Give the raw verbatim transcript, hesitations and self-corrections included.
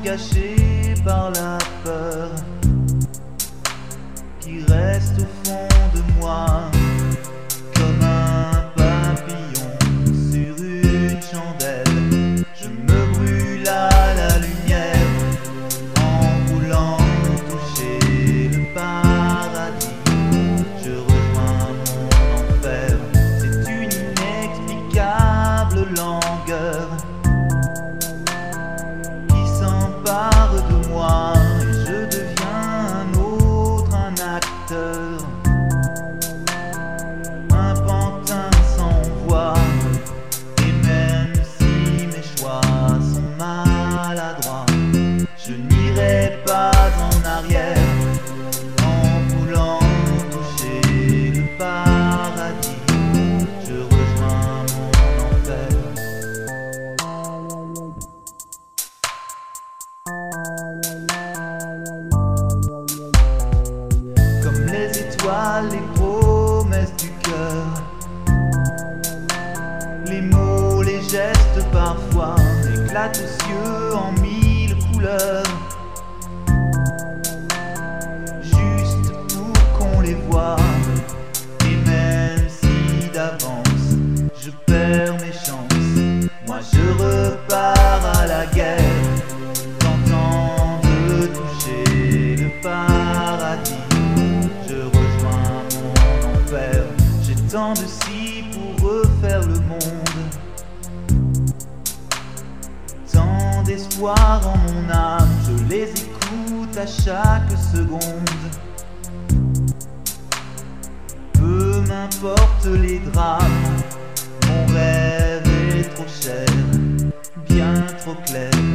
caché par la peur qui reste au fond de moi, comme un papillon sur une chandelle. Je me brûle à la lumière en voulant toucher le paradis. Je rejoins mon enfer, c'est une inexplicable langueur qui s'empare de moi et je deviens un autre, un acteur, un pantin sans voix. Et même si mes choix sont maladroits, je n'irai pas en arrière en voulant toucher le paradis. Je rejoins mon enfer. Comme les étoiles, les promesses du cœur, les mots, les gestes parfois éclatent aux cieux en mille couleurs, juste pour qu'on les voie. Et même si d'avance je perds mes chances, moi je repars à la guerre, tentant de toucher le paradis. Je rejoins mon enfer. J'ai tant de si pour refaire le monde, tant d'espoir en mon âme, je les écoute à chaque seconde. Peu m'importe les drames, mon rêve est trop cher, bien trop clair.